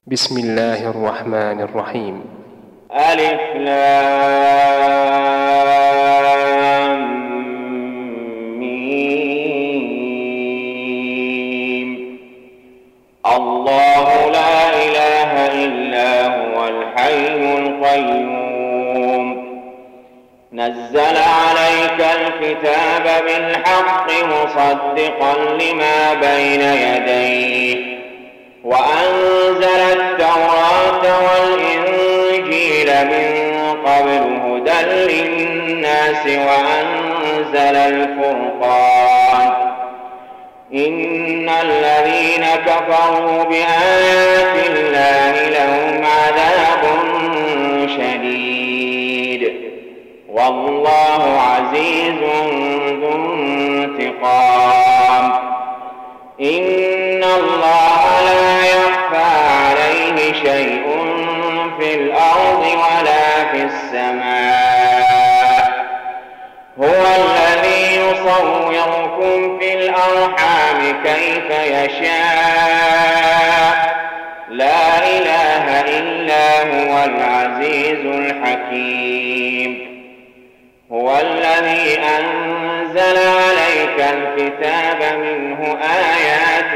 بسم الله الرحمن الرحيم. ألف لام ميم. الله لا إله إلا هو الحي القيوم. نزل عليك الكتاب بالحق مصدقا لما بين يديه وأنزل التوراة والإنجيل من قبل هدى للناس وأنزل الفرقان. إن الذين كفروا بآيات الله لهم عذاب شديد والله عزيز ذو انتقام. إن الله لا يخفى عليه شيء في الأرض ولا في السماء. هو الذي يصوركم في الأرحام كيف يشاء. لا إله إلا هو العزيز الحكيم. هو الذي أنزل عليك الكتاب منه آيات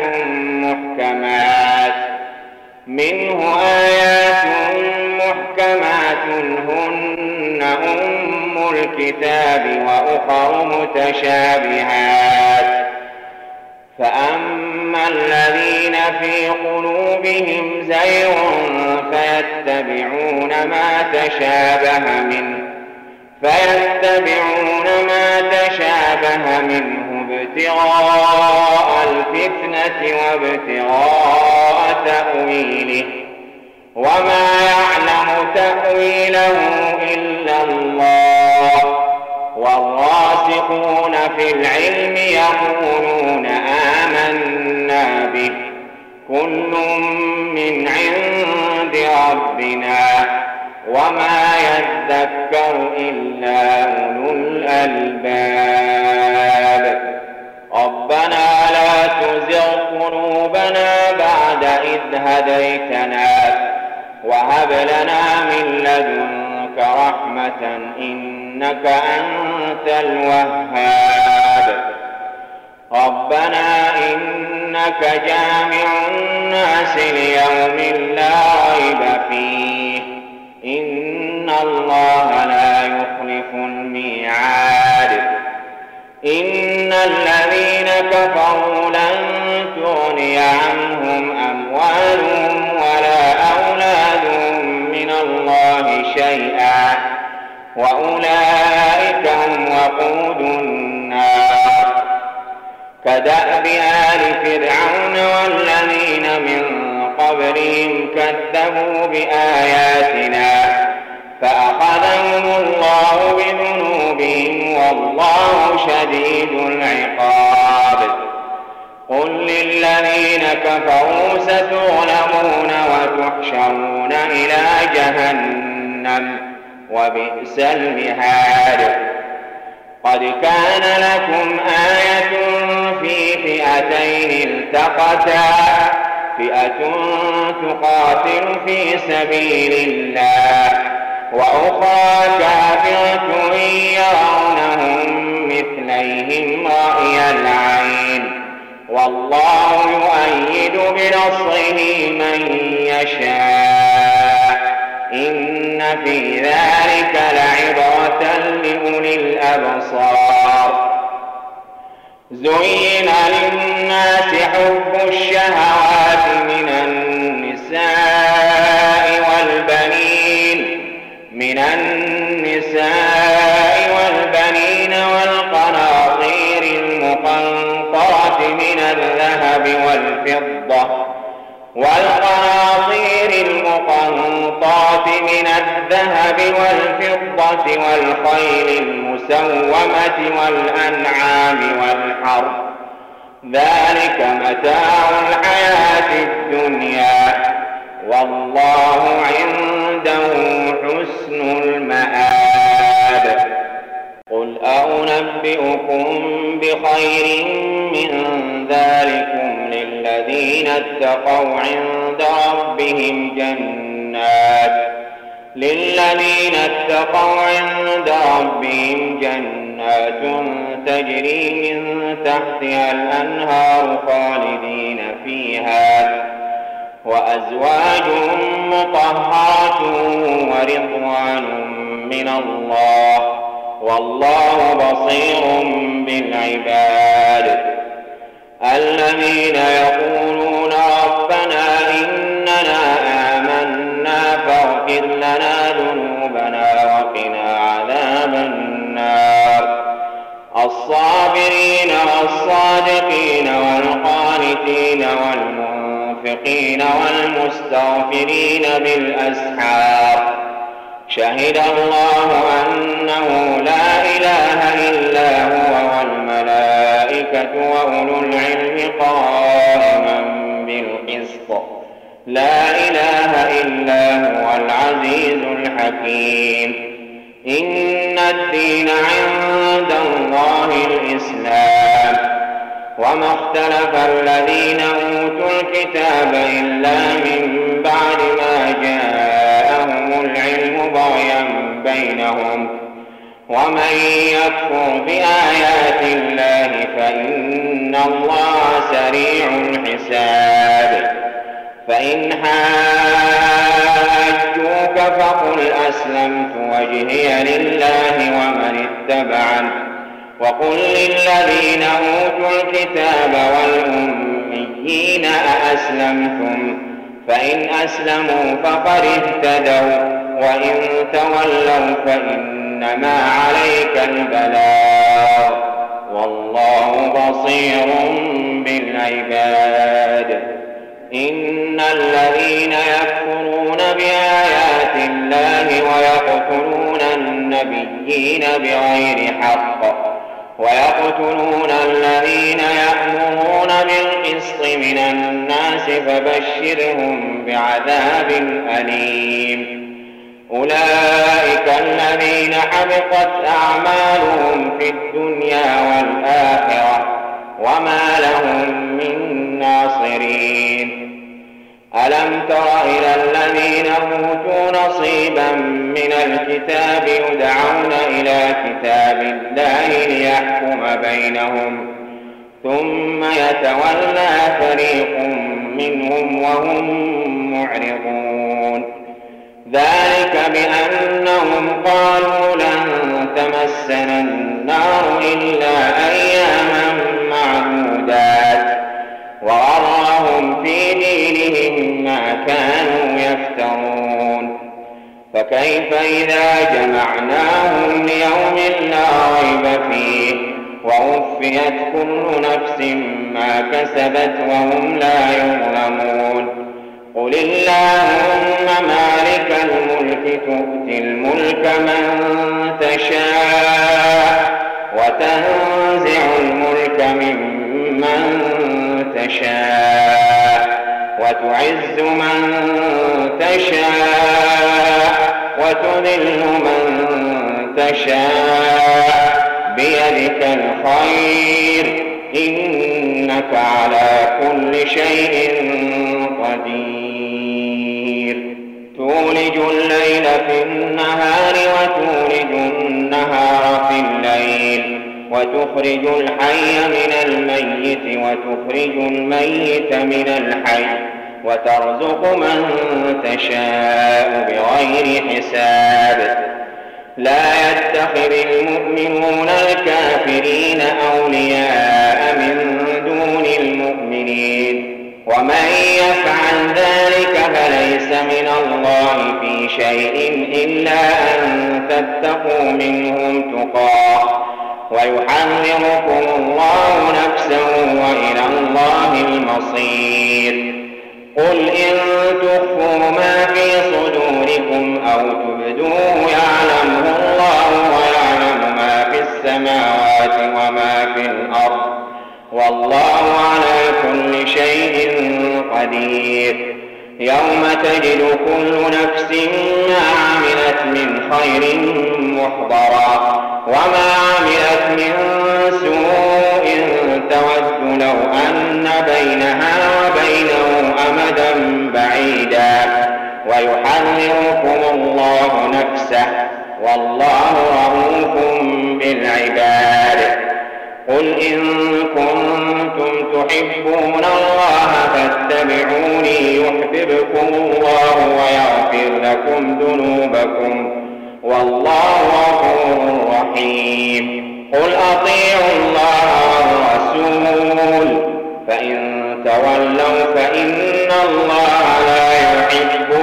محكمات هن أم الكتاب وأخر متشابهات. فأما الذين في قلوبهم زيغ فيتبعون ما تشابه منه ابتغاء الفتنة وابتغاء تأويله وما يعلم تأويله إلا الله. والراسخون في العلم يقولون آمنا به كل من عند ربنا وما يذكر إلا أولو الألباب. ربنا لا تزغ قلوبنا بعد إذ هديتنا وهب لنا من لدنك رحمة إنك أنت الوهاب. ربنا إنك جامع الناس ليوم لا ريب فيه إن الله لا يخلف الميعاد. إن الذين كفروا لن تغني عنهم أموالهم ولا أولادهم من الله شيئا وأولئك هم وقود النار. كدأب آل فرعون والذين من قبلهم كذبوا بآياتنا فأخذهم الله بذنوبهم والله شديد العقاب. قل للذين كفروا ستغلبون وتحشرون إلى جهنم وبئس المهاد. قد كان لكم آية في فئتين التقتا فئة تقاتل في سبيل الله وأخرى كافرة يرونهم مثليهم رأي العين والله يؤيد بنصره من يشاء. إن في ذلك لعبرة لأولي الأبصار. زين للناس حب الشهوات من النساء والبنين والقناطير المقنطرة من الذهب والفضة والخيل المسومة والأنعام والحرث ذلك متاع الحياة الدنيا والله عنده حسن المآب. قل أنبئكم بخير من ذلكم للذين للذين اتقوا عند ربهم جنات تجري من تحتها الأنهار خالدين فيها وأزواج مطهرة ورضوان من الله والله بصير بالعباد. الذين يقولون ربنا إننا آمنا فاغفر لنا ذنوبنا وقنا عذاب النار. الصابرين والصادقين والقانتين والمنفقين والمستغفرين بالأسحار. شهد الله أنه لا إله إلا هو والملائكة وأولو العلم قائما بالقسط. لا إله إلا هو العزيز الحكيم. إن الدين عند الله الإسلام. وما اختلف الذين أوتوا الكتاب إلا من بعد ما جاءهم العلم بغيا بينهم. ومن يكفر بآيات الله فإن الله سريع الحساب. فإن حاجوك فقل أسلمت وجهي لله ومن اتبعني وقل للذين أوتوا الكتاب والأميين أأسلمتم فإن أسلموا فقد اهتدوا وإن تولوا فإنما عليك البلاغ والله بصير بالعباد. إن الذين يكفرون بآيات الله ويقتلون النبيين بغير حق ويقتلون الذين يأمرون بالقسط من الناس فبشرهم بعذاب أليم. أولئك الذين حبطت أعمالهم في الدنيا والآخرة وما لهم من ناصرين. ألم تر إلى الذين أوتوا نصيبا من الكتاب يدعون إلى كتاب الله ليحكم بينهم ثم يتولى فريق منهم وهم معرضون. ذلك بأنهم قالوا لن تمسنا النار إلا أياما معدودات وغرهم في دينهم ما كانوا يفترون. فكيف إذا جمعناهم ليوم لا ريب فيه ووفيت كل نفس ما كسبت وهم لا يظلمون. قل اللهم مالك الملك تؤتي الملك من تشاء وتنزع الملك ممن تشاء وتعز من تشاء وتذل من تشاء بيدك الخير إنك على كل شيء قدير. تولج الليل في النهار وتولج النهار في الليل وتخرج الحي من الميت وتخرج الميت من الحي وترزق من تشاء بغير حساب. لا يتخذ المؤمنون الكافرين أولياء من دون المؤمنين ومن يفعل ذلك فليس من الله في شيء إلا أن تتقوا منهم تقاه ويحذركم الله نفسه وإلى الله المصير. قل إن تخفوا ما في صدوركم أو تبدوه يعلمه الله ويعلم ما في السماوات وما في الأرض والله على كل شيء قدير. يوم تجد كل نفس ما عملت من خير محضرا وما عملت من سوء تود لو أن بينها وبينه أمدا بعيدا ويحذركم الله نفسه والله رؤوف بالعباد. قل إن كنتم تحبون الله فاتبعوني يحببكم الله ويغفر لكم ذنوبكم والله غفور رحيم. قل أطيعوا الله والرسول فإن تولوا فإن الله لا يحب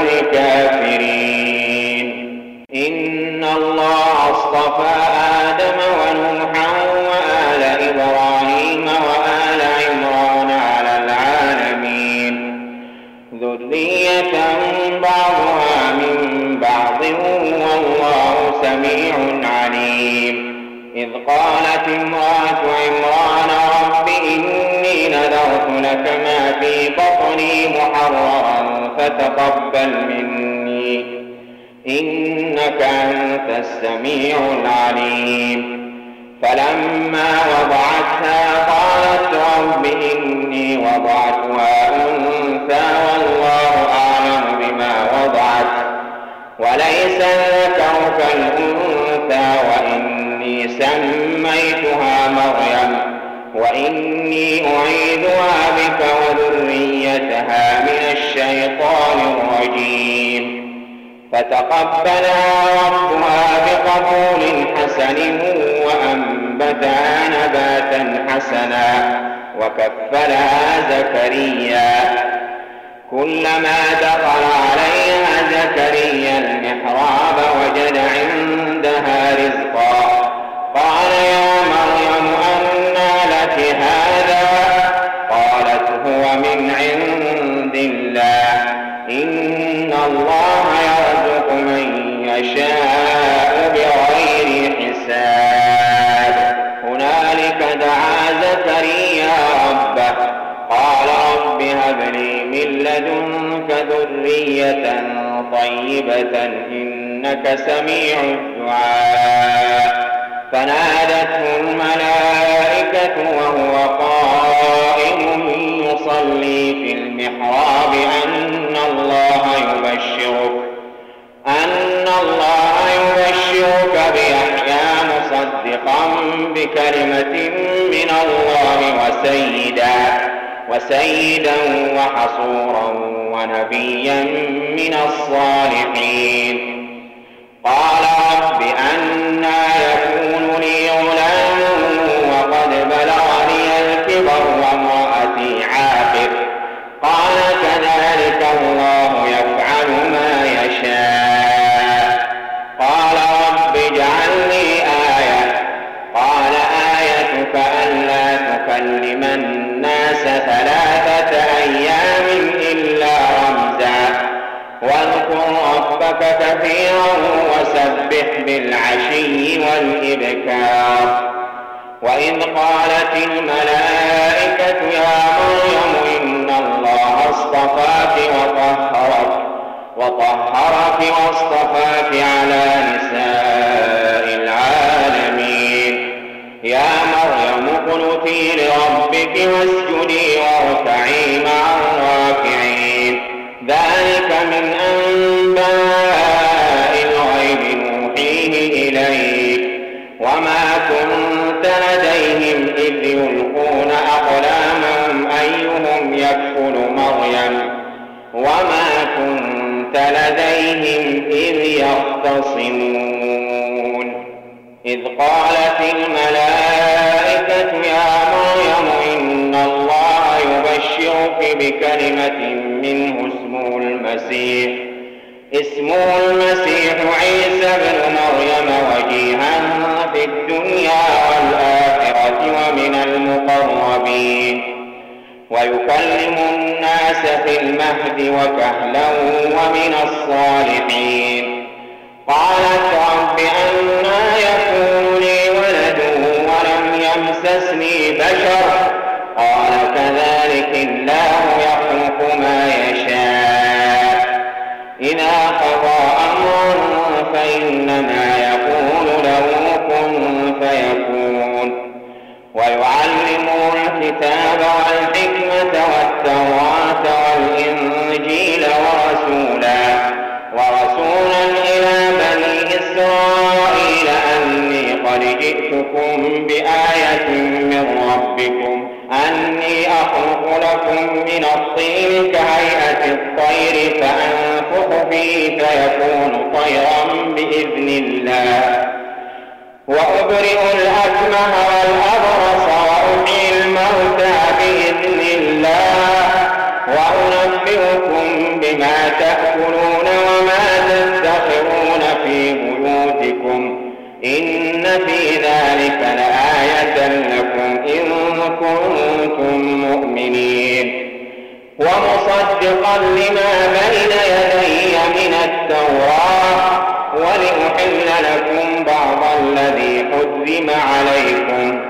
الكافرين. إن الله اصطفى آدم ونوحا وآل إبراهيم وآل عمران على العالمين ذرية بعضها من بعض والله سميع عليم. إذ قالت امرأة عمران رب إني نذرت لك ما في بطني محررا فتقبل مني إنك أنت السميع العليم. فلما وضعتها قالت رب إني وضعتها أنثى والله أعلم بما وضعت وليس الذكر كالأنثى وإني سميتها مريم وإني أعيذها بك وذريتها من الشيطان الرجيم. فتقبلها ربها بقبول حسن وأنبتها نباتا حسنا وكفلها زكريا. كلما دخل عليها زكريا المحراب وجد عندها رزقا قال يا مريم أنى لك هذا قالت هو من عند الله إن الله يرزق من يشاء بغير حساب. هنالك دعا زكريا ربه قال رب هب لي من لدنك ذرية طيبة إنك سميع الدعاء. فنادته الملائكة وهو قائم يصلي في المحراب أن الله يبشرك بيحيى مصدقا بكلمة من الله وسيدا وحصورا ونبيا من الصالحين. قال رب أنى يكون لي غلام وقد بلغني الكبر وامرأتي عاقر قال كذلك الله يفعل ما يشاء. قال رب اجعل لي آية قال آيتك ألا تكلم الناس 3 أيام إلا رمزا واذكر ربك كثيرا وسبح بالعشي والإبكار. وإذ قالت الملائكة يا مريم إن الله اصطفاك وطهرك واصطفاك على نساء العالمين. يا مريم اقنتي لربك واسجدي واركعي مع الراكعين. ذلك من أنباء الغيب نوحيه إليك وما كنت لديهم إذ يلقون أقلامهم أيهم يكفل مريم وما كنت لديهم إذ يختصمون. إذ قالت الملائكة يا مريم إن الله يبشرك بكلمة منه اسمه المسيح عيسى بن مريم وجيها في الدنيا والآخرة ومن المقربين ويكلم الناس في المهد وكهلا ومن الصالحين. قالت رب أنى يكون لي ولد ولم يمسسني بشر قال كذلك الله يخلق ما يشاء إذا قضى أمرا فإنما يقول له كن فيكون. ويعلمه الكتاب والحكمة والتوراة والإنجيل فيه فيكون طيرا بإذن الله، وأبرئ الأكمه والأبرص وأحيي الموتى بإذن الله، وأنبئكم بما تأكلون وما تدخرون في بيوتكم، إن في ذلك لآية لكم إن كنتم مؤمنين. ومصدقا لما بين يدي من التوراة ولأحل لكم بعض الذي حرم عليكم،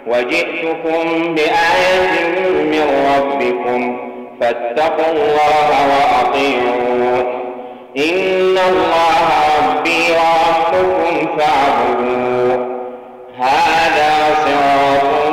وجئتكم بآية من ربكم فاتقوا الله وأطيعون، إن الله ربي وربكم فاعبدوه، هذا صراط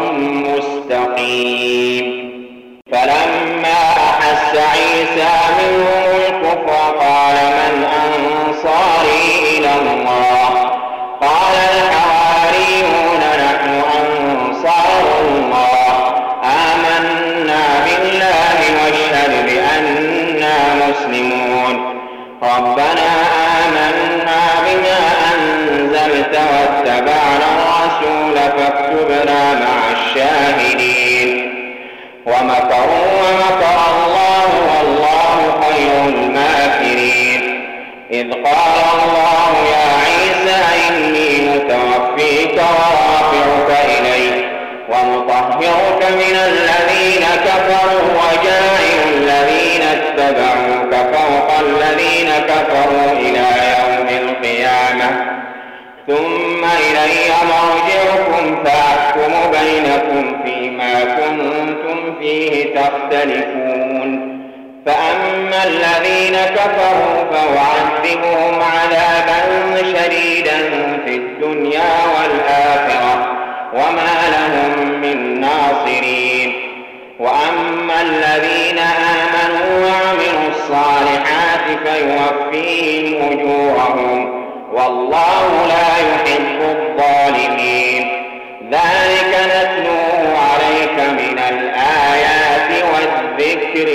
مستقيم. فلما أحس عيسى منهم الكفر قال من أنصاري إلى الله؟ قال الحواريون نحن أنصار الله، آمنا بالله واشهد بأننا مسلمون، ربنا آمنا بما أنزلت واتبعنا الرسول فاكتبنا مع الشاهدين. ومكروا ومكر الله والله خير الماكرين. إذ قال الله يا عيسى إني متوفيك ورافعك إلي ومطهرك من الذين كفروا وجاعل الذين اتبعوك فوق الذين كفروا إلى يوم القيامة، ثم إلي مرجعكم فأحكم بينكم فيما كنتم فيه تختلفون. فأما الذين كفروا فأعذبهم عذابا شديدا في الدنيا والآخرة وما لهم من ناصرين. وأما الذين آمنوا وعملوا الصالحات فيوفيهم أجورهم والله لا يحب الظالمين. ذلك نتلوه عليك من الآيات والذكر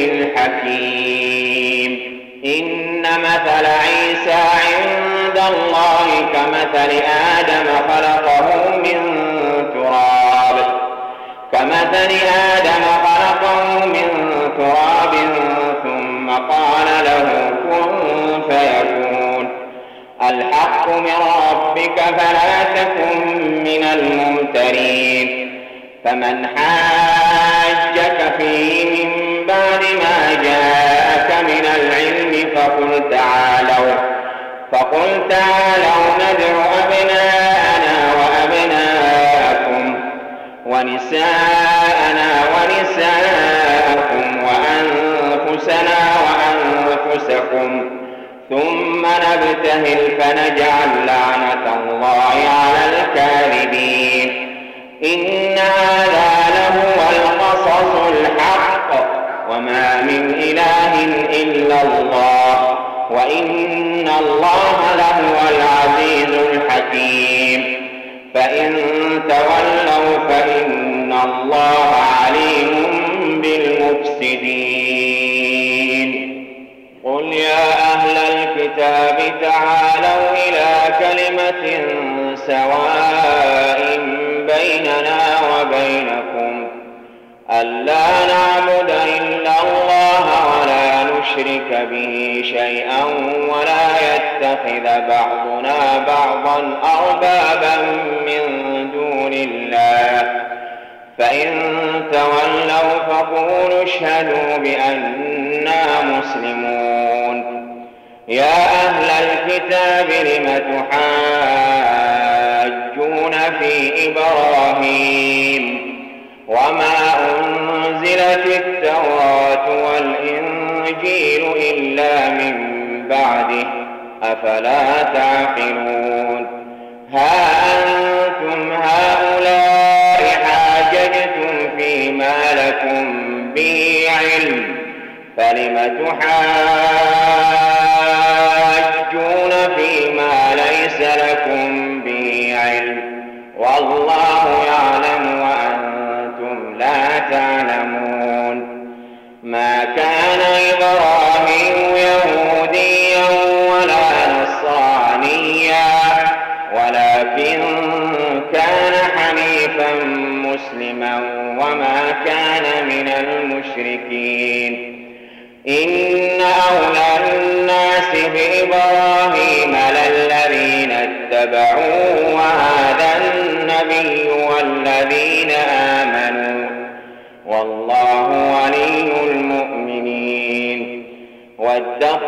الحكيم. إن مثل عيسى عند الله كمثل آدم خلقه من تراب ثم قال له كن فيكون. الحق من ربك فلا تكن من الممترين. فمن حاجك فيه من بعد ما جاءك من العلم فقل تعالوا ندع أبناءنا وأبناءكم ونساءنا ونساءكم وأنفسنا وأنفسكم ثم نبتهل فنجعل لعنة الله على الكاذبين. إن هذا لهو القصص الحق وما من إله إلا الله وإن الله لهو العزيز الحكيم. فإن تولوا فإن الله عليم بالمفسدين. قل يا أهل الكتاب تعالوا إلى كلمة سواء بيننا وبينكم ألا نعبد إلا الله ولا نشرك به شيئا ولا يتخذ بعضنا بعضا أربابا من دون الله. فإن تولوا فقولوا اشهدوا بأننا مسلمون. يا أهل الكتاب لم تحاجون في إبراهيم وما أنزلت التوراة والإنجيل إلا من بعده أفلا تعقلون. ها أنتم هؤلاء حاججتم فيما لكم به علم فلم تحاجون فيما ليس لكم به علم والله يعلم وأنتم لا تعلمون. ما كان إبراهيم يهوديا مسلما وما كان من المشركين إن أولى الناس بإبراهيم للذين اتبعوه وهذا النبي والذين آمنوا والله ولي المؤمنين ودت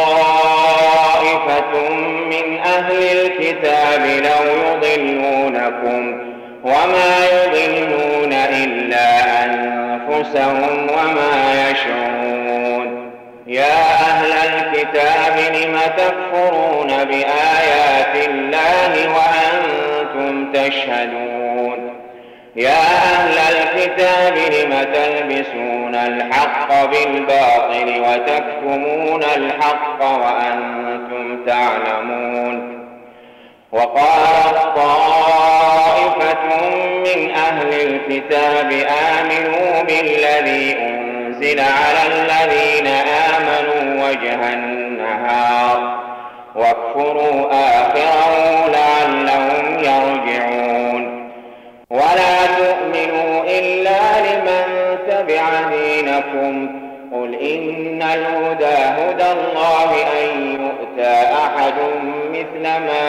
طائفة من أهل الكتاب لو يضلونكم وما يضلون إلا أنفسهم وما يشعرون يا أهل الكتاب لم تكفرون بآيات الله وأنتم تشهدون يا أهل الكتاب لم تلبسون الحق بالباطل وتكتمون الحق وأنتم تعلمون وقالت طائفة من أهل الكتاب آمنوا بالذي أنزل على الذين آمنوا وجه النهار واكفروا آخره لعلهم يرجعون ولا تؤمنوا إلا لمن تبع دينكم قل إن الهدى هدى الله أن يؤتى أحد مثل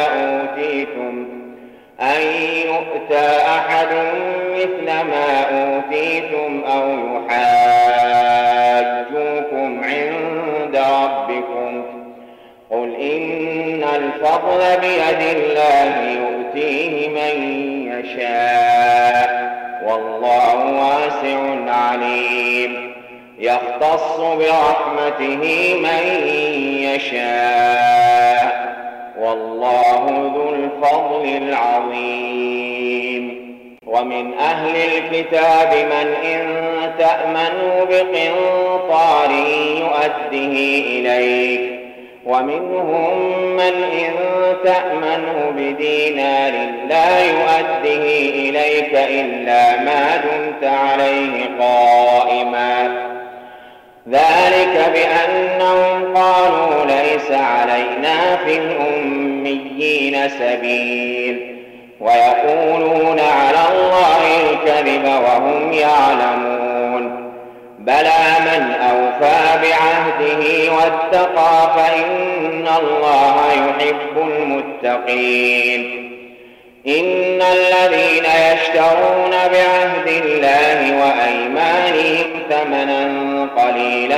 ما أوتيتم أو يحاجوكم عند ربكم قل إن الفضل بيد الله يؤتيه من يشاء والله واسع عليم يختص برحمته من يشاء والله ذو الفضل العظيم ومن أهل الكتاب من إن تأمنوا بقنطار يؤده إليك ومنهم من إن تأمنه بدينار لا يؤده إليك إلا ما دمت عليه قائما ذلك بأنهم قالوا ليس علينا في الأميين سبيل ويقولون على الله الكذب وهم يعلمون بلى من أوفى بعهده واتقى فإن الله يحب المتقين إن الذين يشترون بعهد الله وأيمانهم ثمنا قليلا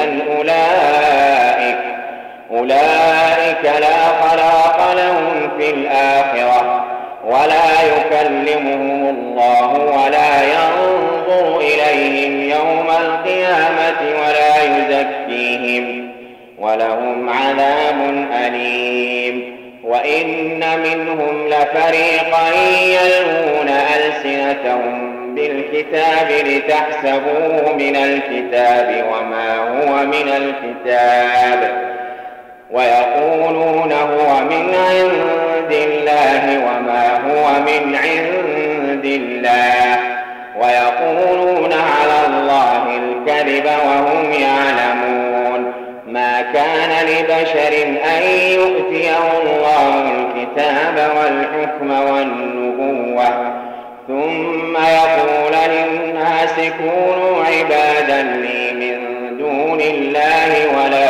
أولئك لا خلاق لهم في الآخرة ولا يكلمهم الله ولا ينظر إليهم يوم القيامة ولا يزكيهم ولهم عذاب أليم وإن منهم لفريقا يلوون ألسنتهم بالكتاب لتحسبوه من الكتاب وما هو من الكتاب ويقولون هو من عند الله وما هو من عند الله ويقولون على الله الكذب وهم يعلمون ما كان لبشر أن يؤتيه الله الكتاب والحكم والنبوة ثم يقول للناس كونوا عبادا لي من دون الله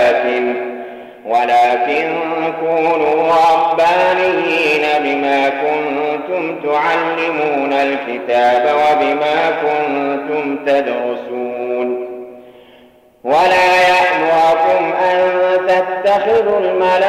ولكن كونوا ربانيين بما كنتم تعلمون الكتاب وبما كنتم تدرسون ولا يأمركم أن تتخذوا الملائكة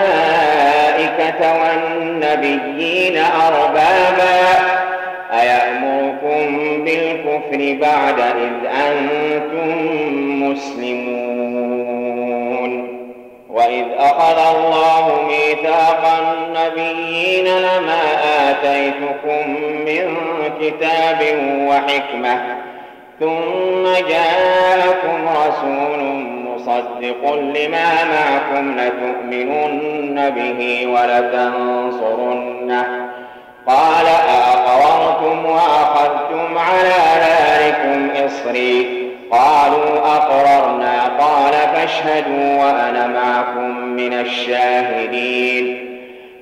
والنبيين أربابا أيأمركم بالكفر بعد إذ أنتم مسلمون وإذ أخذ الله ميثاق النبيين لما آتيتكم من كتاب وحكمة ثم جاءكم رسول مصدق لما معكم لتؤمنن به ولتنصرنه قال أأقررتم وأخذتم على ذلكم إصري قالوا أقررنا قال فاشهدوا وأنا معكم من الشاهدين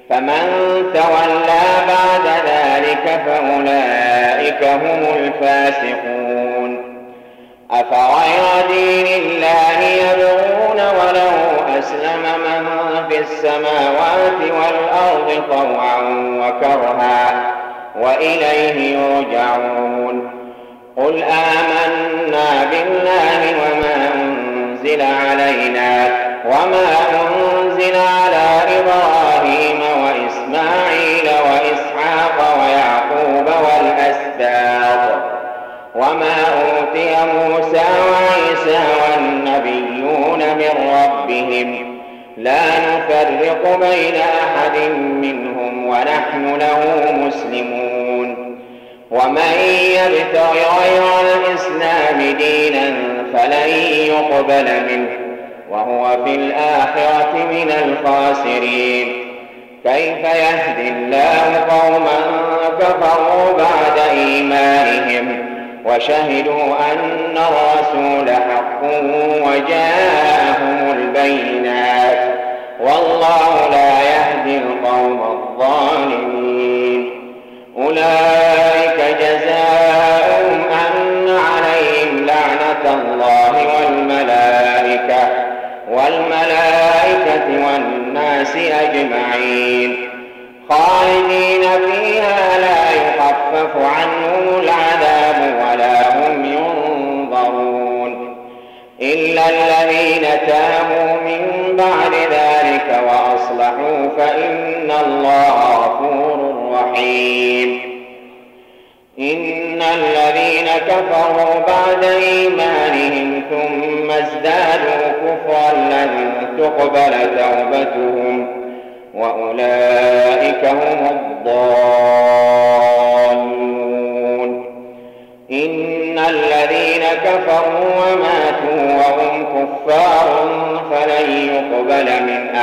فمن تولى بعد ذلك فأولئك هم الفاسقون. أفغير دين الله يبغون وله أسلم من في السماوات والأرض طوعا وكرها وإليه يرجعون. قل آمنا بالله وما أنزل علينا وما أنزل على إبراهيم وإسماعيل وإسحاق ويعقوب والأسباط وما أوتي موسى وعيسى والنبيون من ربهم لا نفرق بين أحد منهم ونحن له مسلمون. ومن يبتغ غير الإسلام دينا فلن يقبل منه وهو في الآخرة من الخاسرين. كيف يهدي الله قوما كفروا بعد إيمانهم وشهدوا أن الرسول حق وجاءهم البينات والله لا يهدي القوم الظالمين. أولئك جزاؤهم أن عليهم لعنة الله والملائكة والناس أجمعين خالدين فيها لا يخفف عنهم العذاب ولا هم ينظرون إلا الذين تابوا من بعد ذلك وأصلحوا فإن الله غفور رحيم. إن الذين كفروا بعد إيمانهم ثم ازدادوا كفرا لن تقبل توبتهم وأولئك هم الضالون. إن الذين كفروا وماتوا وهم كفار فلن يقبل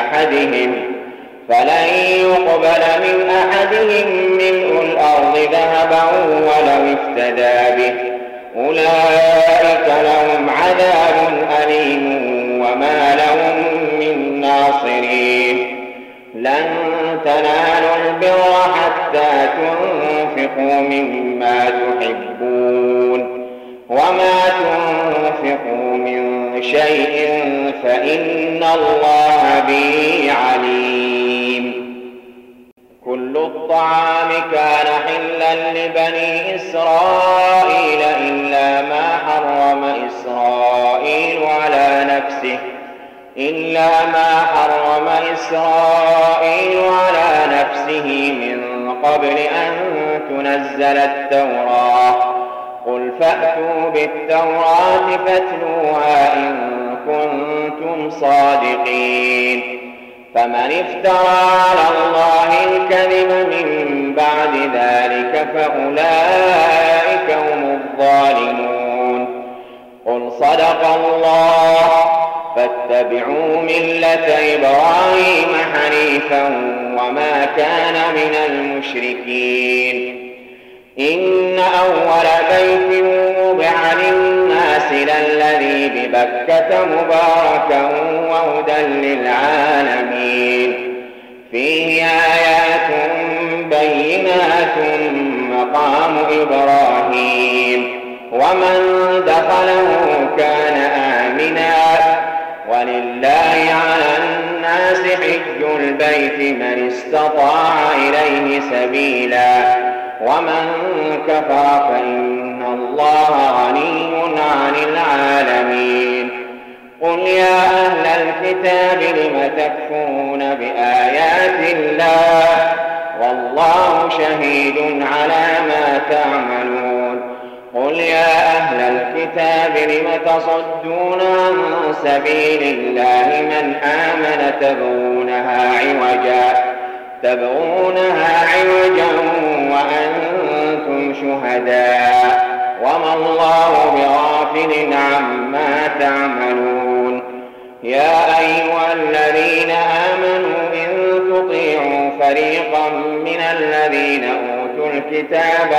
من أحدهم ملء الأرض ذهبا ولو افتدى به أولئك لهم عذاب أليم وما لهم من ناصرين. لن تنالوا البر حتى تنفقوا مما تحبون وما تنفقوا من شيء فإن الله به عليم. كل الطعام كان حلا لبني إسرائيل إلا ما حرم إسرائيل على نفسه من قبل أن تنزل التوراة. قل فأتوا بالتوراة فاتلوها إن كنتم صادقين. فمن افترى على الله الكذب من بعد ذلك فأولئك هم الظالمون. قل صدق الله فاتبعوا ملة إبراهيم حنيفا وما كان من المشركين. إن أول بيت وضع للناس للذي ببكة مباركا وهدى للعالمين. فيه آيات بينات مقام إبراهيم ومن دخله كان آمنا ولله على الناس حج البيت من استطاع إليه سبيلا ومن كفر فإن الله غني عن العالمين. قل يا أهل الكتاب لم تكفرون بآيات الله والله شهيد على ما تعملون. قل يا أهل الكتاب لم تصدون عن سبيل الله من آمن تبغونها عوجا وأنتم شهداء وما الله بغافل عما تعملون. يا أيها الذين آمنوا إن تطيعوا فريقا من الذين أوتوا الكتاب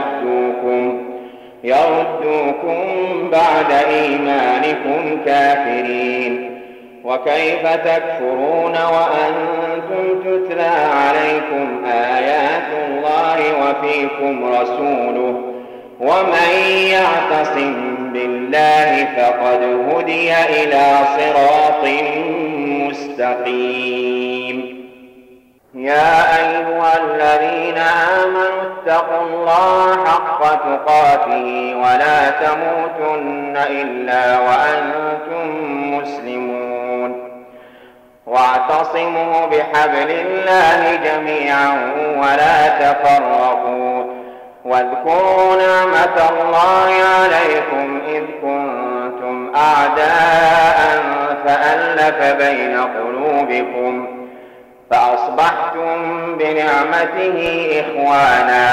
يردوكم بعد إيمانكم كافرين. وكيف تكفرون وأنتم تتلى عليكم منكم رسوله ومن يعتصم بالله فقد هدي إلى صراط مستقيم. يا أيها الذين آمنوا اتقوا الله حق تقاته ولا تموتن إلا وأنتم مسلمون. واعتصموا بحبل الله جميعا ولا تفرقوا. واذكروا نعمة الله عليكم إذ كنتم أعداء فألف بين قلوبكم فأصبحتم بنعمته إخوانا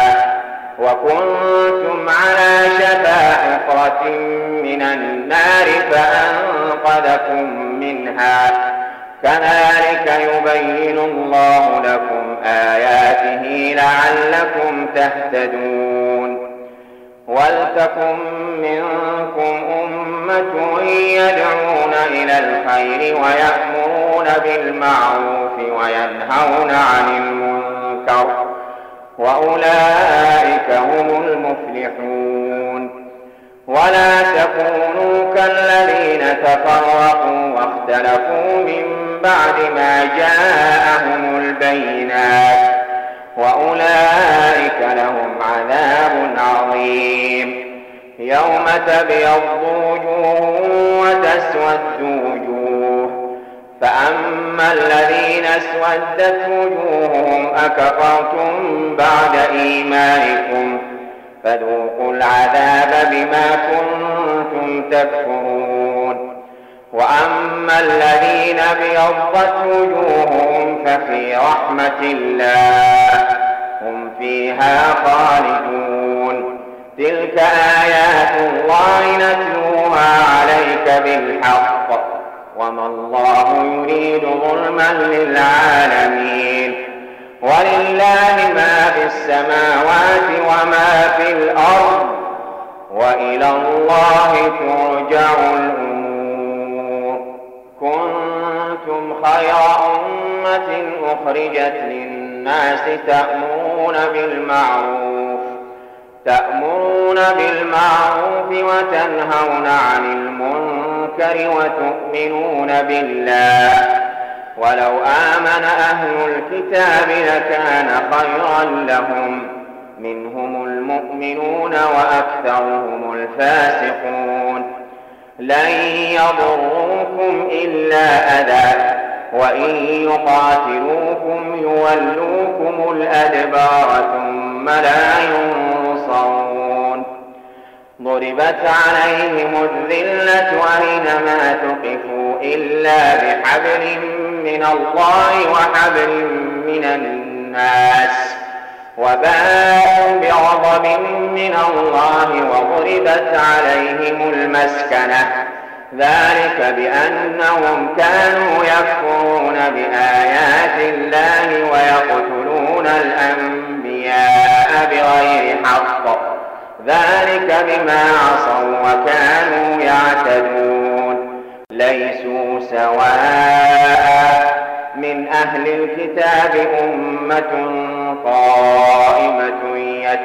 وكنتم على شفا حفرة من النار فأنقذكم منها. كذلك يبين الله لكم آياته لعلكم تهتدون. ولتكن منكم أمة يدعون إلى الخير ويأمرون بالمعروف وينهون عن المنكر وأولئك هم المفلحون. ولا تكونوا كالذين تفرقوا واختلفوا من بعد ما جاءهم البينات وأولئك لهم عذاب عظيم. يوم تبيض وجوه وتسود وجوه فأما الذين اسودت وجوههم أكفرتم بعد إيمانكم فذوقوا العذاب بما كنتم تكفرون. وأما الذين ابيضت وجوههم ففي رحمة الله هم فيها خالدون. تلك آيات الله نتلوها عليك بالحق وما الله يريد ظلما للعالمين. ولله ما في السماوات وما في الأرض وإلى الله ترجع الأمور. كنتم خير أمة أخرجت للناس تأمرون بالمعروف وتنهون عن المنكر وتؤمنون بالله. ولو آمن أهل الكتاب لكان خيرا لهم منهم المؤمنون وأكثرهم الفاسقون. لن يضروكم إلا أذى وإن يقاتلوكم يولوكم الأدبار ثم لا ينصرون. ضربت عليهم الذلة أينما تقفوا إلا بحبل من الله وحبل من الناس وباءوا بغضب من الله وضربت عليهم المسكنة. ذلك بأنهم كانوا يكفرون بآيات الله ويقتلون الأنبياء بغير حق. ذلك بما عصوا وكانوا يعتدون. ليسوا سواء من أهل الكتاب أمة قائمة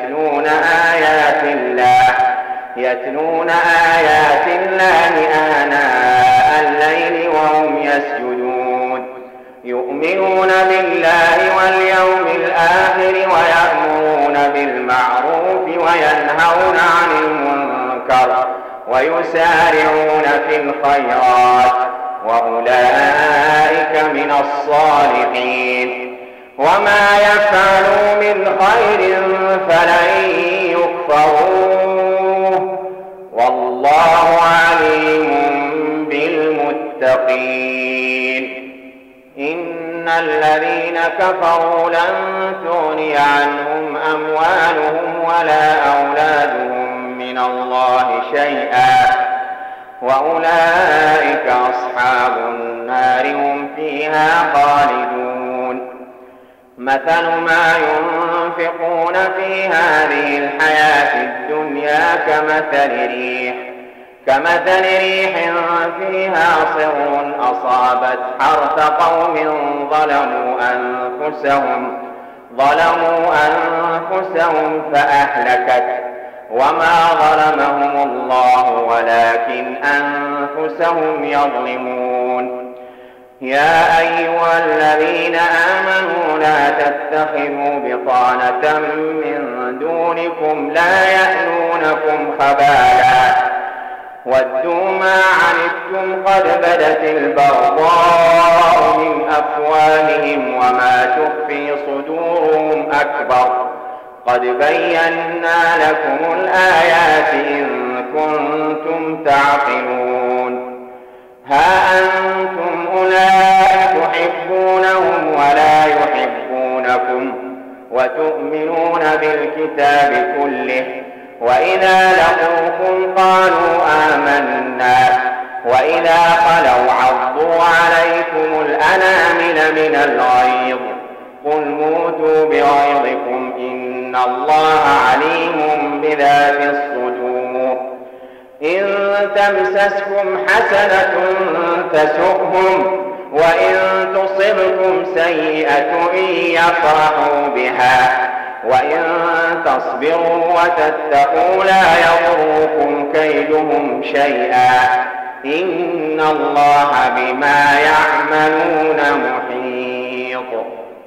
يتلون آيات الله آناء الليل وهم يسجدون. يؤمنون بالله واليوم الآخر ويأمرون بالمعروف وينهون عن المنكر ويسارعون في الخيرات وأولئك من الصالحين. وما يفعلوا من خير فلن يكفروه والله عليم بالمتقين. إن الذين كفروا لن تغني عنهم أموالهم ولا أولادهم من الله شيئا وأولئك أصحاب النار هم فيها خالدون. مثل ما ينفقون في هذه الحياة الدنيا كمثل ريح فيها صر أصابت حرث قوم ظلموا أنفسهم ظلموا أنفسهم فأهلكت، وما ظلمهم الله ولكن أنفسهم يظلمون. يا أيها الذين آمنوا لا تتخذوا بطانة من دونكم لا يألونكم خبالا ودوا ما عنتم قد بدت البغضاء من أفواههم وما تخفي صدورهم أكبر قد بينا لكم الآيات إن كنتم تعقلون. ها أنتم أولئك تحبونهم ولا يحبونكم وتؤمنون بالكتاب كله، وإذا لقوكم قالوا آمنا وإذا خلوا عضوا عليكم الأنامل من الغيظ قل موتوا بغيظكم إن الله عليم بذات الصدور. إن تمسسكم حسنة تسؤهم وإن تصبكم سيئة يفرحوا بها وإن تصبروا وتتقوا لا يضركم كيدهم شيئا إن الله بما يعملون محيط.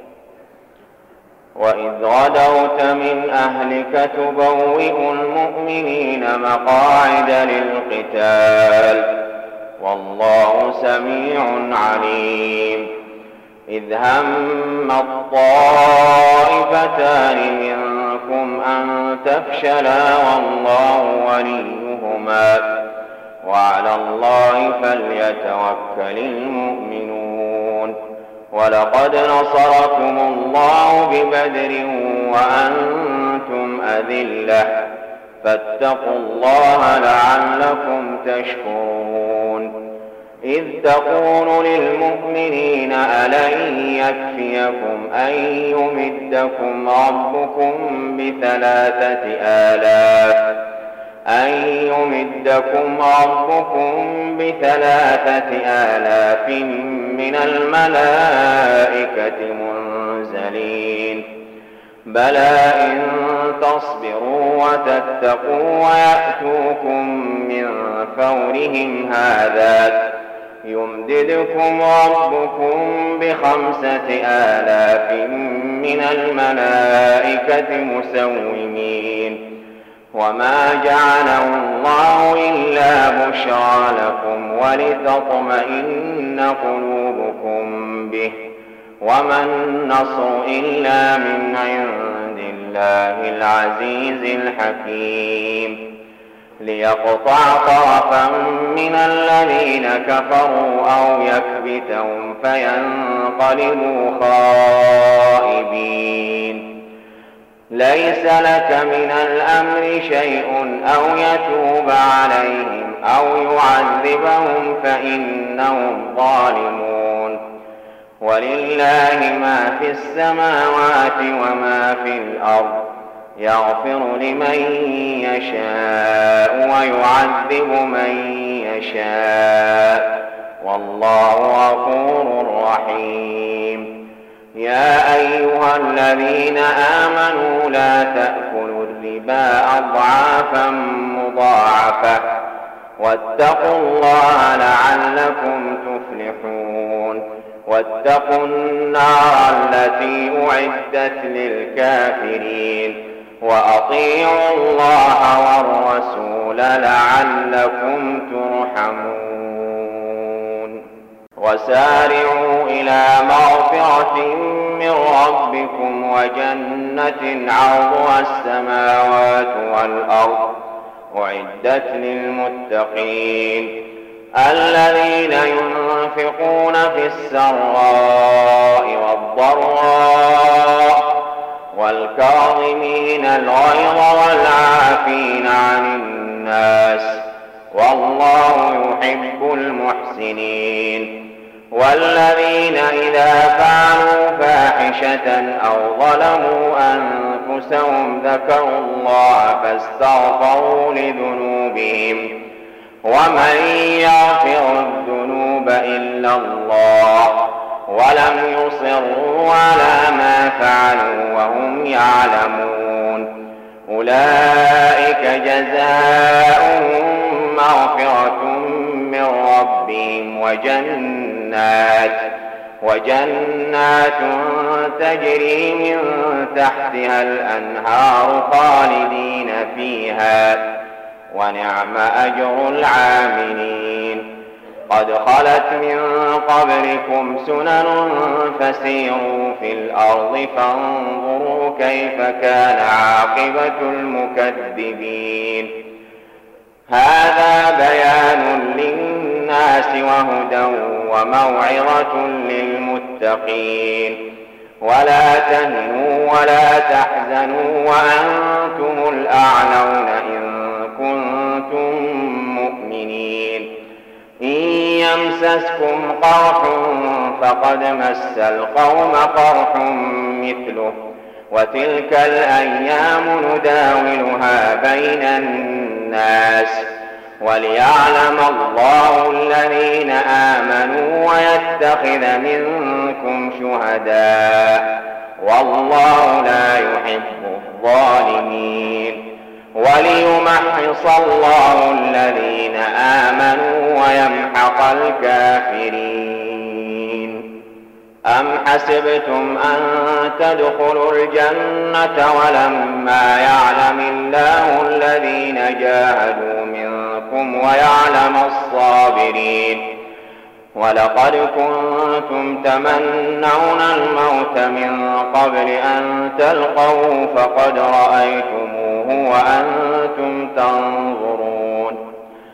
وإذ غدوت من أهلك تبوئ المؤمنين مقاعد للقتال والله سميع عليم. إذ هم الطائفتان منكم أن تفشلا والله وليهما وعلى الله فليتوكل المؤمنون. ولقد نصركم الله ببدر وأنتم أذلة فاتقوا الله لعلكم تشكرون. إذ تقول للمؤمنين ألن يكفيكم أن يمدكم ربكم ب3,000 من الملائكة منزلين بلى إن تصبروا وتتقوا ويأتوكم من فورهم هذا يمددكم ربكم ب5,000 من الملائكة مسومين. وما جعله الله إلا بشرى لكم ولتطمئن قلوبكم به وما النصر إلا من عند الله العزيز الحكيم. ليقطع طرفا من الذين كفروا أو يكبتهم فينقلبوا خائبين. ليس لك من الأمر شيء أو يتوب عليهم أو يعذبهم فإنهم ظالمون. ولله ما في السماوات وما في الأرض يغفر لمن يشاء ويعذب من يشاء والله غفور رحيم. يا أيها الذين آمنوا لا تأكلوا الربا أضعافا مضاعفة واتقوا الله لعلكم تفلحون. واتقوا النار التي أعدت للكافرين وأطيعوا الله والرسول لعلكم ترحمون. وسارعوا إلى مغفرة من ربكم وجنة عرضها السماوات والأرض أعدت للمتقين الذين ينفقون في السراء والضراء والكاظمين الغيظ والعافين عن الناس والله يحب المحسنين. والذين إذا فعلوا فاحشة أو ظلموا أنفسهم ذكروا الله فاستغفروا لذنوبهم ومن يغفر الذنوب إلا الله ولم يصروا على ما فعلوا يعلمون. أولئك جزاؤهم مغفرة من ربهم وجنات تجري من تحتها الأنهار خالدين فيها، ونعم أجر العاملين. قد خلت من قبلكم سنن فسيروا في الأرض فانظروا كيف كان عاقبة المكذبين. هذا بيان للناس وهدى وموعظة للمتقين. ولا تهنوا ولا تحزنوا وأنتم الأعلون إن كنتم مؤمنين. إن يمسسكم قرح فقد مس القوم قرح مثله، وتلك الأيام نداولها بين الناس، وليعلم الله الذين آمنوا ويتخذ منكم شهداء، والله لا يحب الظالمين. وليمحص الله الذين آمنوا ويمحق الكافرين. أم حسبتم أن تدخلوا الجنة ولما يعلم الله الذين جاهدوا منكم ويعلم الصابرين؟ ولقد كنتم تمنون الموت من قبل أن تلقوه فقد رأيتموه وأنتم تنظرون.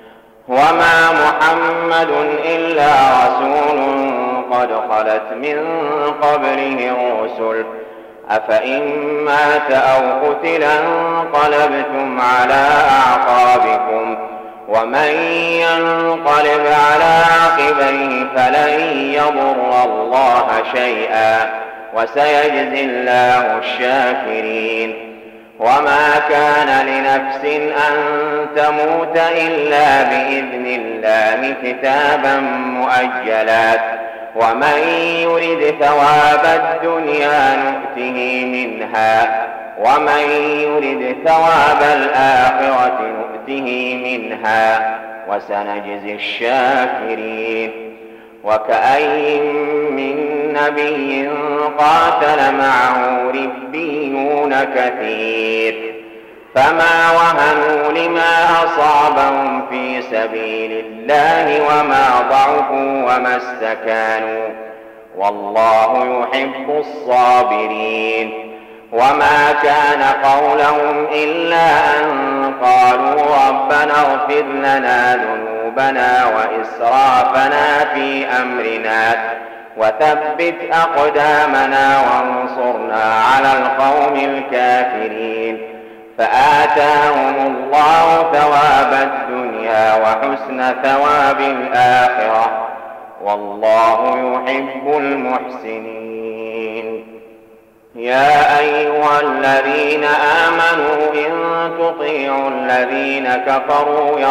وما محمد إلا رسول قد خلت من قبله الرسل، أفإن مات أو قتل انقلبتم على أعقابكم، ومن ينقلب على عقبيه فلن يضر الله شيئا، وسيجزي الله الشاكرين. وما كان لنفس أن تموت إلا بإذن الله كتابا مؤجلا، ومن يرد ثواب الدنيا نؤته منها، ومن يرد ثواب الآخرة نؤته منها، وسنجزي الشاكرين. وكأين من نبي قاتل معه ربيون كثير، فما وهنوا لما أصابهم في سبيل الله وما ضعفوا وما استكانوا، والله يحب الصابرين. وما كان قولهم إلا أن قالوا ربنا اغفر لنا ذنوبنا وإسرافنا في أمرنا وثبت أقدامنا وانصرنا على القوم الكافرين. فآتاهم الله ثواب الدنيا وحسن ثواب الآخرة، والله يحب المحسنين. يا أيها الذين آمنوا إن تطيعوا الذين كفروا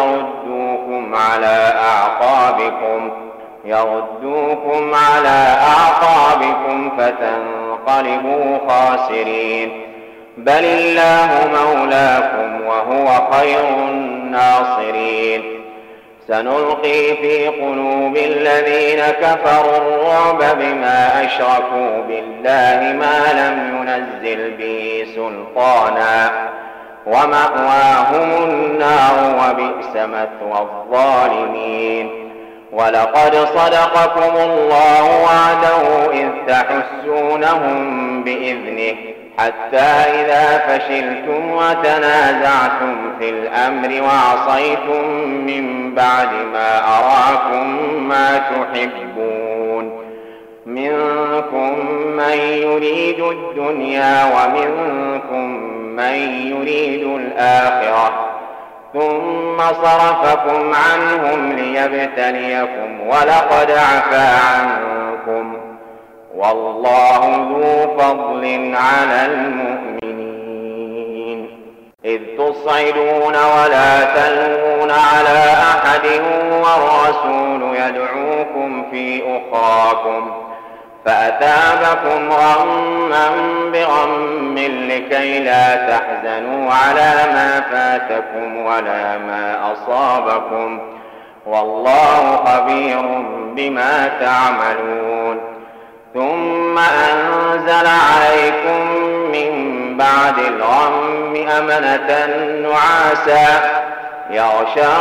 يردوكم على أعقابكم فتنقلبوا خاسرين. بل الله مولاكم وهو خير الناصرين. سنلقي في قلوب الذين كفروا الرعب بما أشركوا بالله ما لم ينزل به سلطانا، ومأواهم النار وبئس مثوى الظالمين. ولقد صدقكم الله وعده إذ تحسونهم بإذنه حتى إذا فشلتم وتنازعتم في الأمر وعصيتم من بعد ما أراكم ما تحبون، منكم من يريد الدنيا ومنكم من يريد الآخرة، ثم صرفكم عنهم ليبتليكم ولقد عفا عنكم، والله ذو فضل على المؤمنين. إذ تصعدون ولا تلوون على أحد والرسول يدعوكم في أخراكم فأثابكم غما بغم لكي لا تحزنوا على ما فاتكم ولا ما أصابكم والله خبير بما تعملون. ثم أنزل عليكم من بعد الغم أمنة نعاسا يغشى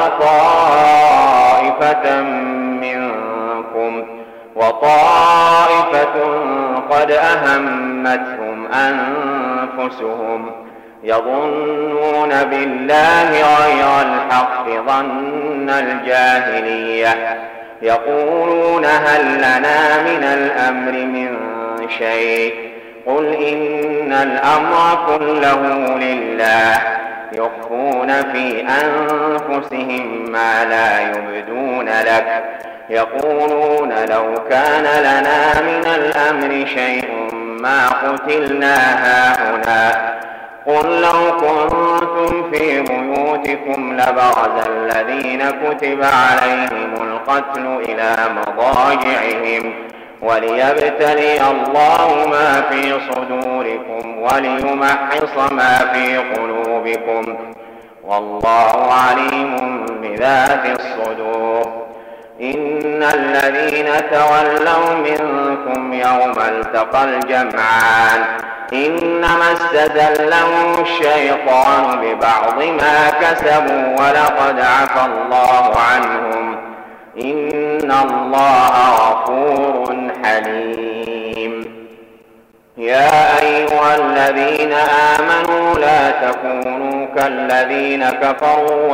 طائفة منكم وطائفة قد أهمتهم أنفسهم يظنون بالله غير الحق ظن الجاهلية يقولون هل لنا من الأمر من شيء قل إن الأمر كله لله يخفون في أنفسهم ما لا يبدون لك يقولون لو كان لنا من الأمر شيء ما قتلنا هاهنا قل لو كنتم في بيوتكم لبرز الذين كتب عليهم القتل إلى مضاجعهم وليبتلي الله ما في صدوركم وليمحص ما في قلوبكم والله عليم بذات الصدور. إن الذين تولوا منكم يوم التقى الجمعان إنما استزلهم الشيطان ببعض ما كسبوا ولقد عفى الله عنهم إن الله غفور حليم. يا أيها الذين آمنوا لا تكونوا كالذين كفروا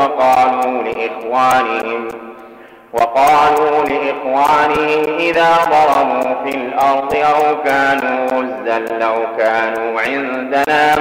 وقالوا لإخوانهم إذا ضربوا في الأرض أو كانوا غزا لو كانوا عندنا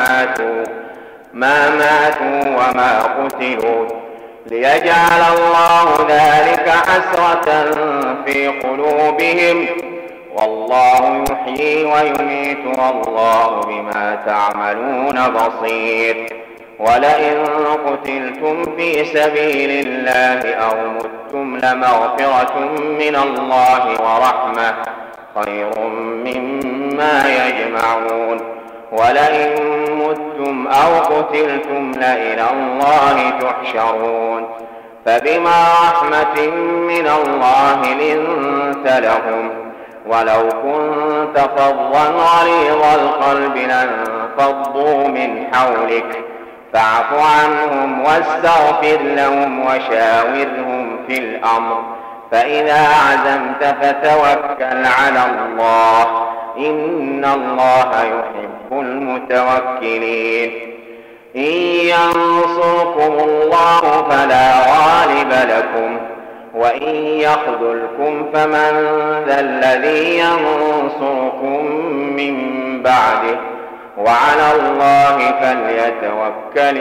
ما ماتوا وما قتلوا ليجعل الله ذلك حسرة في قلوبهم والله يحيي ويميت والله بما تعملون بصير. ولئن قتلتم في سبيل الله أو متم لمغفرة من الله ورحمة خير مما يجمعون. ولئن متم أو قتلتم لإلى الله تحشرون. فبما رحمة من الله لنت لهم ولو كنت فظا غليظ القلب لانفضوا من حولك فاعف عنهم واستغفر لهم وشاورهم في الأمر فإذا عزمت فتوكل على الله إن الله يحب المتوكلين. إن ينصركم الله فلا غالب لكم وإن يخذلكم فمن ذا الذي ينصركم من بعده وعلى الله فليتوكل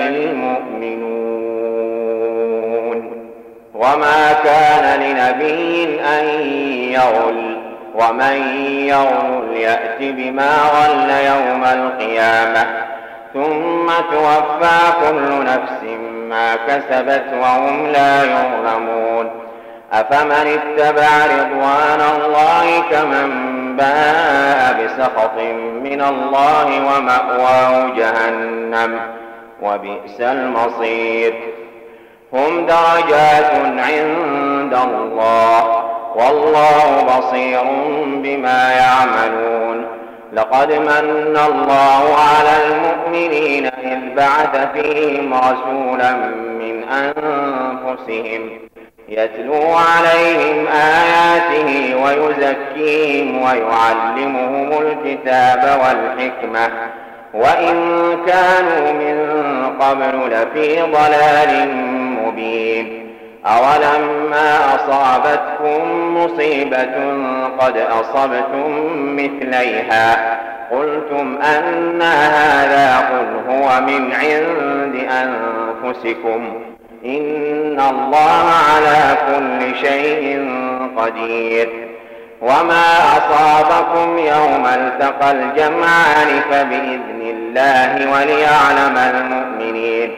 المؤمنون. وما كان لنبي أن يغل ومن يغل يأت بما غل يوم القيامة ثم توفى كل نفس ما كسبت وهم لا يظلمون. أفمن اتبع رضوان الله كمن باء بسخط من الله ومأواه جهنم وبئس المصير. هم درجات عند الله والله بصير بما يعملون. لقد من الله على المؤمنين إذ بعث فيهم رسولا من أنفسهم يتلو عليهم آياته ويزكيهم ويعلمهم الكتاب والحكمة وإن كانوا من قبل لفي ضلال مبين. أولما أصابتكم مصيبة قد أصبتم مثليها قلتم أن هذا قل هو من عند أنفسكم إن الله على كل شيء قدير. وما أصابكم يوم التقى الجمعان فبإذن الله وليعلم المؤمنين.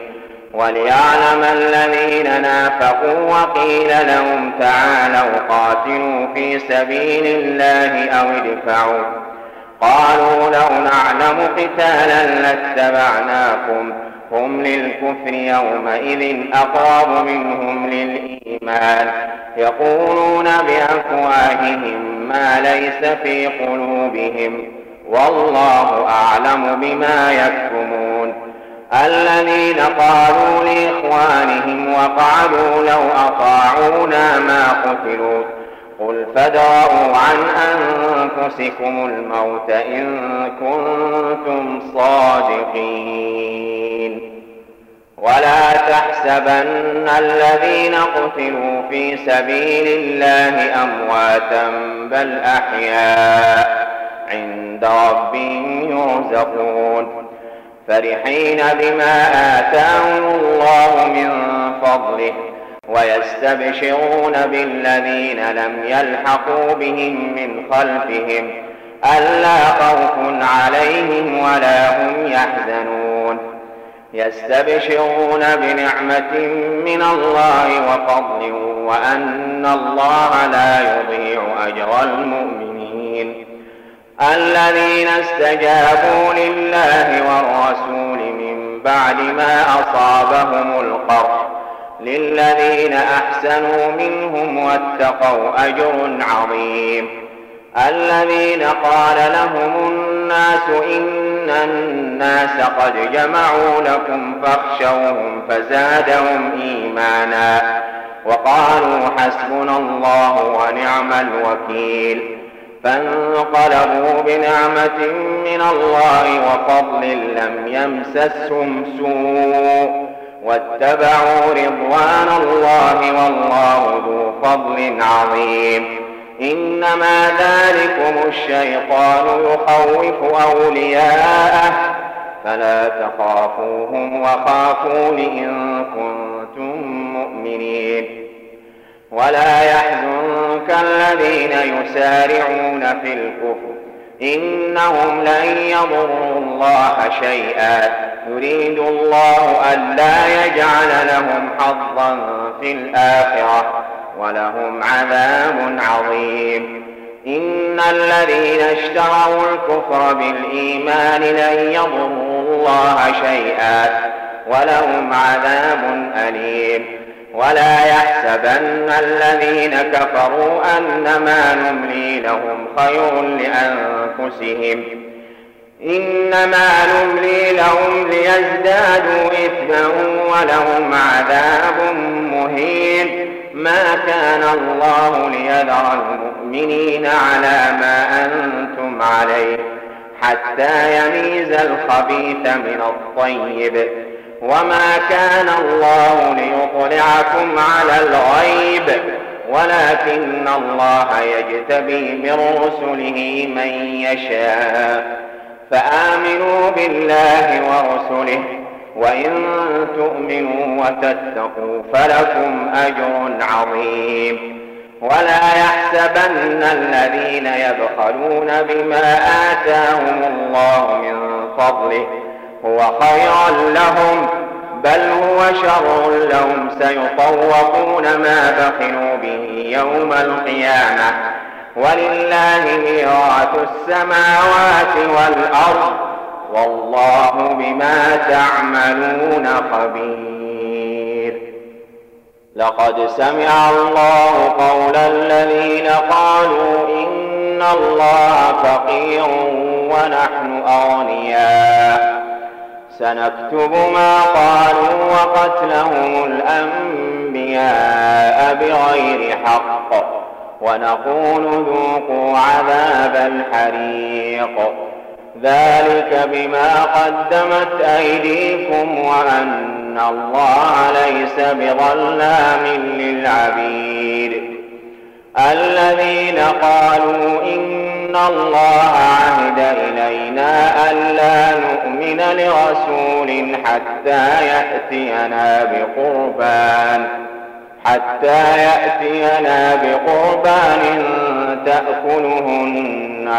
وليعلم الذين نافقوا وقيل لهم تعالوا قاتلوا في سبيل الله أو ادفعوا قالوا لو نعلم قتالا لاتبعناكم هم للكفر يومئذ أقرب منهم للإيمان يقولون بأفواههم ما ليس في قلوبهم والله أعلم بما يكتمون الذين قالوا لإخوانهم وقعدوا لو أطاعونا ما قتلوا قل فادرءوا عن أنفسكم الموت إن كنتم صادقين ولا تحسبن الذين قتلوا في سبيل الله أمواتا بل أحياء عند ربهم يرزقون فرحين بما آتاهم الله من فضله ويستبشرون بالذين لم يلحقوا بهم من خلفهم ألا خوف عليهم ولا هم يحزنون يستبشرون بنعمة من الله وفضل وأن الله لا يضيع أجر المؤمنين الذين استجابوا لله والرسول من بعد ما أصابهم القرح للذين أحسنوا منهم واتقوا أجر عظيم الذين قال لهم الناس إن الناس قد جمعوا لكم فاخشوهم فزادهم إيمانا وقالوا حسبنا الله ونعم الوكيل فانقلبوا بنعمة من الله وفضل لم يمسسهم سوء واتبعوا رضوان الله والله ذو فضل عظيم إنما ذلكم الشيطان يخوف أولياءه فلا تخافوهم وخافون إن كنتم مؤمنين ولا يحزنك الذين يسارعون في الكفر إنهم لن يضروا الله شيئا يريد الله ألا يجعل لهم حظا في الآخرة ولهم عذاب عظيم إن الذين اشتروا الكفر بالإيمان لن يضروا الله شيئا ولهم عذاب أليم ولا يحسبن الذين كفروا أنما نملي لهم خير لأنفسهم إنما نملي لهم ليزدادوا إثما ولهم عذاب مهين ما كان الله ليذر المؤمنين على ما أنتم عليه حتى يميز الخبيث من الطيب وما كان الله ليطلعكم على الغيب ولكن الله يجتبي من رسله من يشاء فآمنوا بالله ورسله وإن تؤمنوا وتتقوا فلكم أجر عظيم ولا يحسبن الذين يبخلون بما آتاهم الله من فضله هو خيرا لهم بل هو شر لهم سيطوقون ما بخلوا به يوم القيامة ولله ميراث السماوات والأرض والله بما تعملون خبير لقد سمع الله قول الذين قالوا إن الله فقير ونحن أغنياء سنكتب ما قالوا وقتلهم الأنبياء بغير حق ونقول ذوقوا عذاب الحريق ذلك بما قدمت أيديكم وأن الله ليس بظلام للعبيد الذين قالوا إن الله عهد إلينا ألا نؤمن لرسول حتى يأتينا بقربان تأكله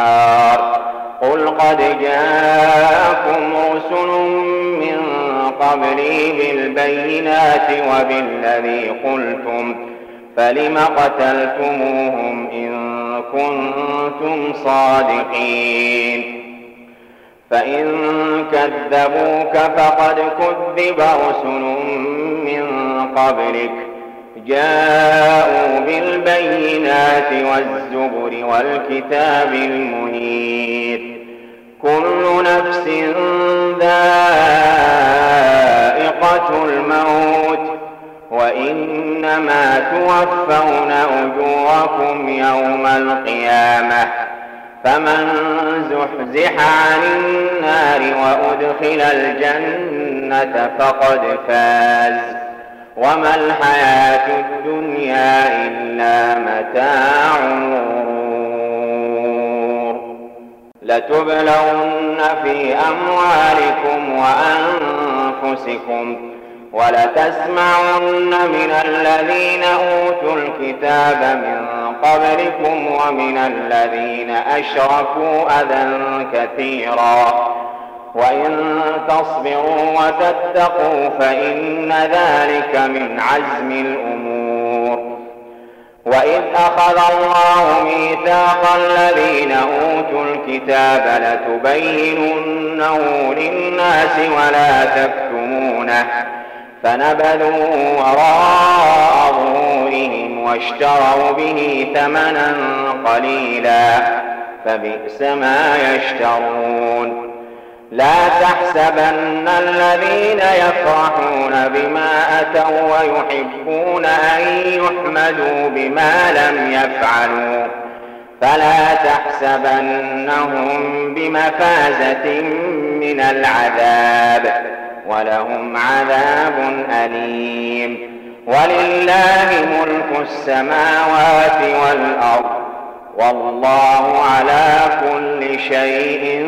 النار قل قد جاءكم رسل من قبلي بالبينات وبالذي قلتم فلم قتلتموهم إن كنتم صادقين فإن كذبوك فقد كذب رسل من قبلك جاءوا بالبينات والزبر والكتاب المنير كل نفس ذائقة الموت وإنما توفون أجوركم يوم القيامة فمن زحزح عن النار وأدخل الجنة فقد فاز وما الحياة الدنيا إلا متاع الغرور لتبلون في أموالكم وأنفسكم ولتسمعن من الذين أوتوا الكتاب من قبلكم ومن الذين أشركوا أذى كثيرا وإن تصبروا وتتقوا فإن ذلك من عزم الأمور وإذ أخذ الله ميثاق الذين أوتوا الكتاب لتبيننه للناس ولا تكتمونه فنبذوا وراء ظهورهم واشتروا به ثمنا قليلا فبئس ما يشترون لا تحسبن الذين يفرحون بما أتوا ويحبون أن يحمدوا بما لم يفعلوا فلا تحسبنهم بمفازة من العذاب ولهم عذاب أليم ولله ملك السماوات والأرض والله على كل شيء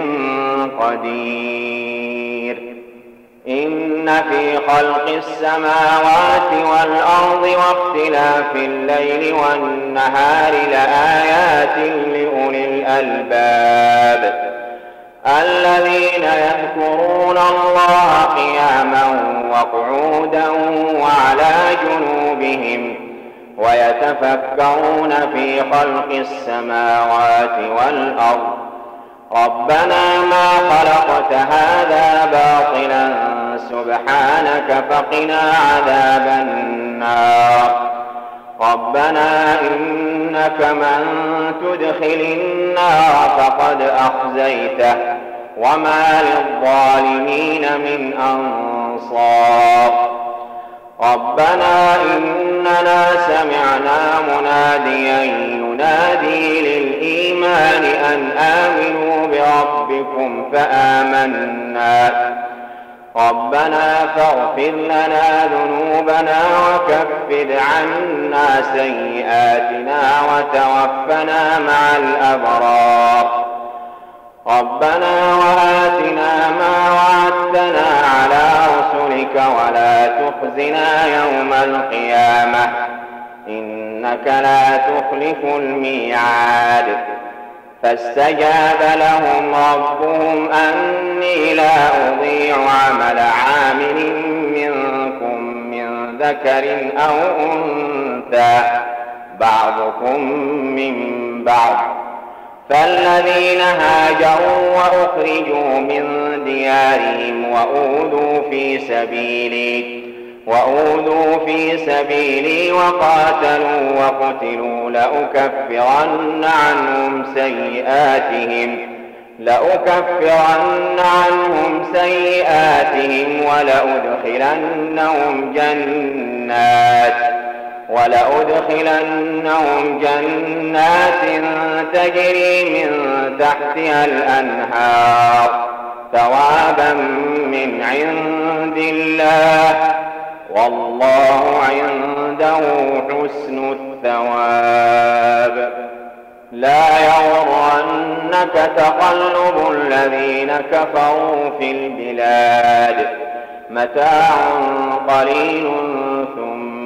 قدير إن في خلق السماوات والأرض واختلاف الليل والنهار لآيات لأولي الألباب الذين يذكرون الله قياما وقعودا وعلى جنوبهم ويتفكرون في خلق السماوات والأرض ربنا ما خلقت هذا باطلا سبحانك فقنا عذاب النار ربنا إنك من تدخل النار فقد أخزيته وما للظالمين من أنصار ربنا إننا سمعنا مناديا ينادي للإيمان أن آمنوا بربكم فآمنا ربنا فاغفر لنا ذنوبنا وكفر عنا سيئاتنا وتوفنا مع الأبرار ربنا وآتنا ما وعدتنا على رسلك ولا تخزنا يوم القيامة إنك لا تخلف الميعاد فاستجاب لهم ربهم أني لا أضيع عمل عامل منكم من ذكر أو أنثى بعضكم من بعض فالذين هاجروا وأخرجوا من ديارهم وأوذوا في سبيلي وقاتلوا وقتلوا لأكفرن عنهم سيئاتهم ولأدخلنهم جنات تجري من تحتها الأنهار ثوابا من عند الله والله عنده حسن الثواب لا يغرنك تقلب الذين كفروا في البلاد متاع قليل ثم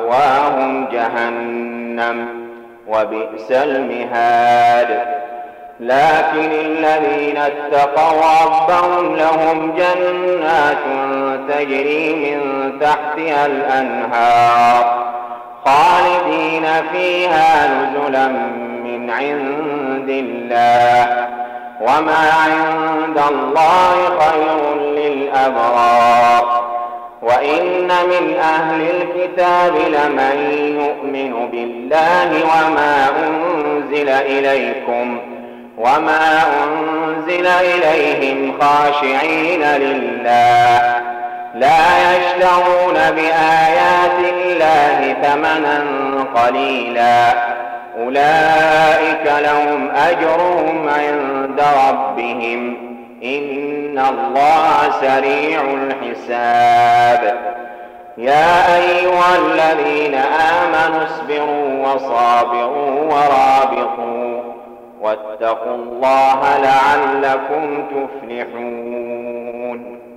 مأواهم جهنم وبئس المهاد لكن الذين اتقوا ربهم لهم جنات تجري من تحتها الأنهار خالدين فيها نزلا من عند الله وما عند الله خير للأبرار. وإن من أهل الكتاب لمن يؤمن بالله وما أنزل إليهم خاشعين لله لا يشترون بآيات الله ثمنا قليلا أولئك لهم أجرهم عند ربهم إن الله سريع الحساب. يا أيها الذين آمنوا اصبروا وصابروا ورابطوا واتقوا الله لعلكم تفلحون.